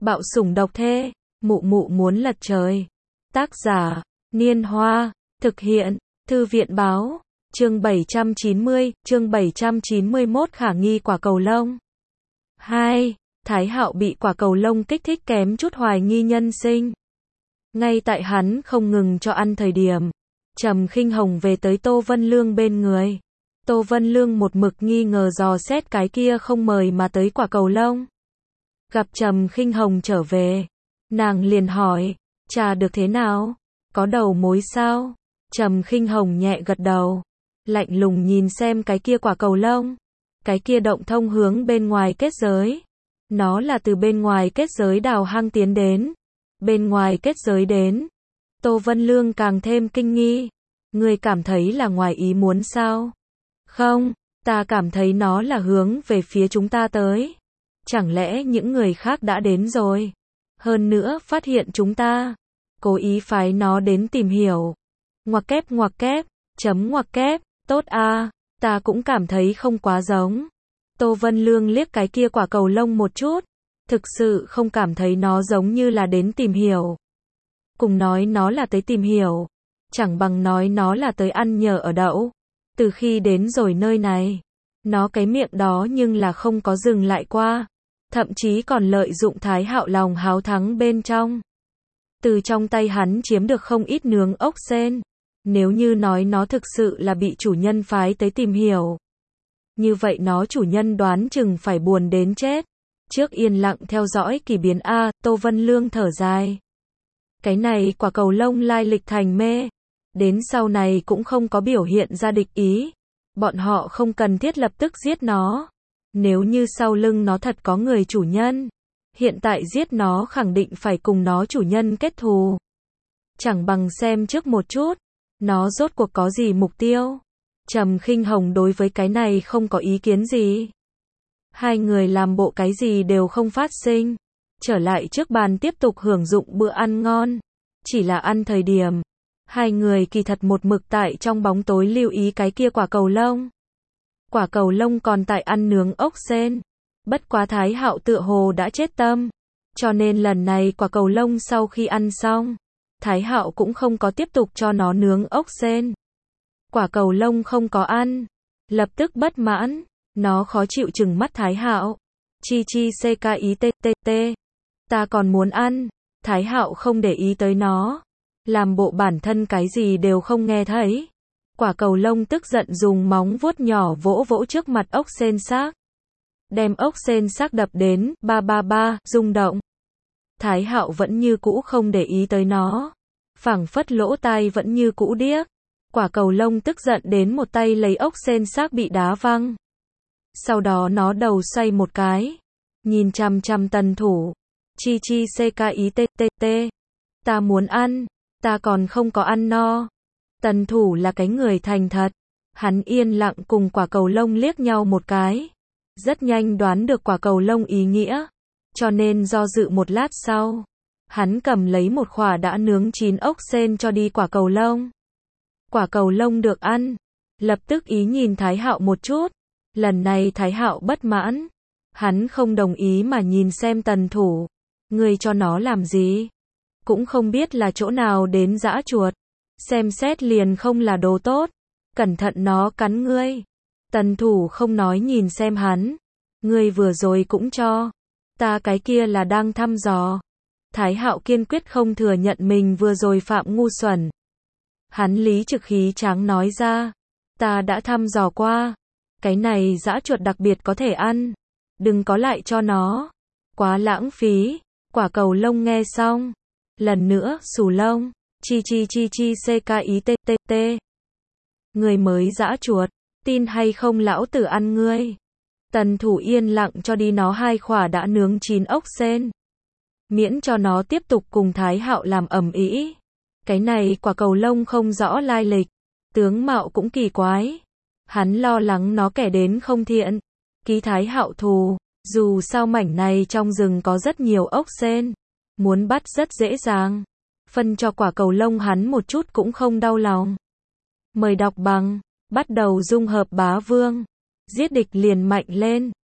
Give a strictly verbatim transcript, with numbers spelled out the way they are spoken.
Bạo sủng độc thê, mụ mụ muốn lật trời. Tác giả, Niên Hoa, thực hiện, Thư viện Báo, chương bảy trăm chín mươi, chương bảy trăm chín mươi mốt khả nghi quả cầu lông. hai. Thái Hạo bị quả cầu lông kích thích kém chút hoài nghi nhân sinh. Ngay tại hắn không ngừng cho ăn thời điểm, Trầm Khinh Hồng về tới Tô Vân Lương bên người. Tô Vân Lương một mực nghi ngờ dò xét cái kia không mời mà tới quả cầu lông. Gặp Trầm Khinh Hồng trở về, nàng liền hỏi, trà được thế nào? Có đầu mối sao? Trầm Khinh Hồng nhẹ gật đầu, lạnh lùng nhìn xem cái kia quả cầu lông. Cái kia động thông hướng bên ngoài kết giới. Nó là từ bên ngoài kết giới đào hang tiến đến. Bên ngoài kết giới đến. Tô Vân Lương càng thêm kinh nghi. Ngươi cảm thấy là ngoài ý muốn sao? Không, ta cảm thấy nó là hướng về phía chúng ta tới. Chẳng lẽ những người khác đã đến rồi? Hơn nữa phát hiện chúng ta, cố ý phái nó đến tìm hiểu. Ngoặc kép ngoặc kép, chấm ngoặc kép, tốt a, ta cũng cảm thấy không quá giống. Tô Vân Lương liếc cái kia quả cầu lông một chút, thực sự không cảm thấy nó giống như là đến tìm hiểu. Cùng nói nó là tới tìm hiểu, chẳng bằng nói nó là tới ăn nhờ ở đậu. Từ khi đến rồi nơi này, nó cái miệng đó nhưng là không có dừng lại qua, thậm chí còn lợi dụng Thái Hạo lòng háo thắng bên trong. Từ trong tay hắn chiếm được không ít nướng ốc sên. Nếu như nói nó thực sự là bị chủ nhân phái tới tìm hiểu, như vậy nó chủ nhân đoán chừng phải buồn đến chết. Trước yên lặng theo dõi kỳ biến A, Tô Vân Lương thở dài. Cái này quả cầu lông lai lịch thành mê. Đến sau này cũng không có biểu hiện ra địch ý. Bọn họ không cần thiết lập tức giết nó. Nếu như sau lưng nó thật có người chủ nhân, hiện tại giết nó khẳng định phải cùng nó chủ nhân kết thù. Chẳng bằng xem trước một chút, nó rốt cuộc có gì mục tiêu. Trầm Khinh Hồng đối với cái này không có ý kiến gì. Hai người làm bộ cái gì đều không phát sinh. Trở lại trước bàn tiếp tục hưởng dụng bữa ăn ngon. Chỉ là ăn thời điểm, hai người kỳ thật một mực tại trong bóng tối lưu ý cái kia quả cầu lông. Quả cầu lông còn tại ăn nướng ốc sên. Bất quá Thái Hạo tựa hồ đã chết tâm. Cho nên lần này quả cầu lông sau khi ăn xong, Thái Hạo cũng không có tiếp tục cho nó nướng ốc sên. Quả cầu lông không có ăn, lập tức bất mãn, nó khó chịu trừng mắt Thái Hạo. Chi chi ckittt, ta còn muốn ăn. Thái Hạo không để ý tới nó, làm bộ bản thân cái gì đều không nghe thấy. Quả cầu lông tức giận dùng móng vuốt nhỏ vỗ vỗ trước mặt ốc sên xác, đem ốc sên xác đập đến ba ba ba, rung động. Thái Hạo vẫn như cũ không để ý tới nó, phảng phất lỗ tai vẫn như cũ điếc. Quả cầu lông tức giận đến một tay lấy ốc sên xác bị đá văng. Sau đó nó đầu xoay một cái, nhìn chằm chằm Tần Thủ. Chi chi ckittt, ta muốn ăn, ta còn không có ăn no. Tần Thủ là cái người thành thật, hắn yên lặng cùng quả cầu lông liếc nhau một cái, rất nhanh đoán được quả cầu lông ý nghĩa, cho nên do dự một lát sau, hắn cầm lấy một khỏa đã nướng chín ốc sên cho đi quả cầu lông. Quả cầu lông được ăn, lập tức ý nhìn Thái Hạo một chút. Lần này Thái Hạo bất mãn, hắn không đồng ý mà nhìn xem Tần Thủ. Ngươi cho nó làm gì? Cũng không biết là chỗ nào đến dã chuột, xem xét liền không là đồ tốt, cẩn thận nó cắn ngươi. Tần Thủ không nói nhìn xem hắn, ngươi vừa rồi cũng cho ta, cái kia là đang thăm dò. Thái Hạo kiên quyết không thừa nhận mình vừa rồi phạm ngu xuẩn. Hắn lý trực khí tráng nói ra, ta đã thăm dò qua, cái này dã chuột đặc biệt có thể ăn, đừng có lại cho nó, quá lãng phí. Quả cầu lông nghe xong, lần nữa xù lông. Chi chi chi chi ckittt, người mới dã chuột, tin hay không lão tử ăn ngươi. Tần Thủ yên lặng cho đi nó hai khỏa đã nướng chín ốc sên, miễn cho nó tiếp tục cùng Thái Hạo làm ầm ĩ. Cái này quả cầu lông không rõ lai lịch, tướng mạo cũng kỳ quái, hắn lo lắng nó kẻ đến không thiện, ký Thái Hạo thù. Dù sao mảnh này trong rừng có rất nhiều ốc sên, muốn bắt rất dễ dàng, phân cho quả cầu lông hắn một chút cũng không đau lòng. Mời đọc bằng, bắt đầu dung hợp bá vương, giết địch liền mạnh lên.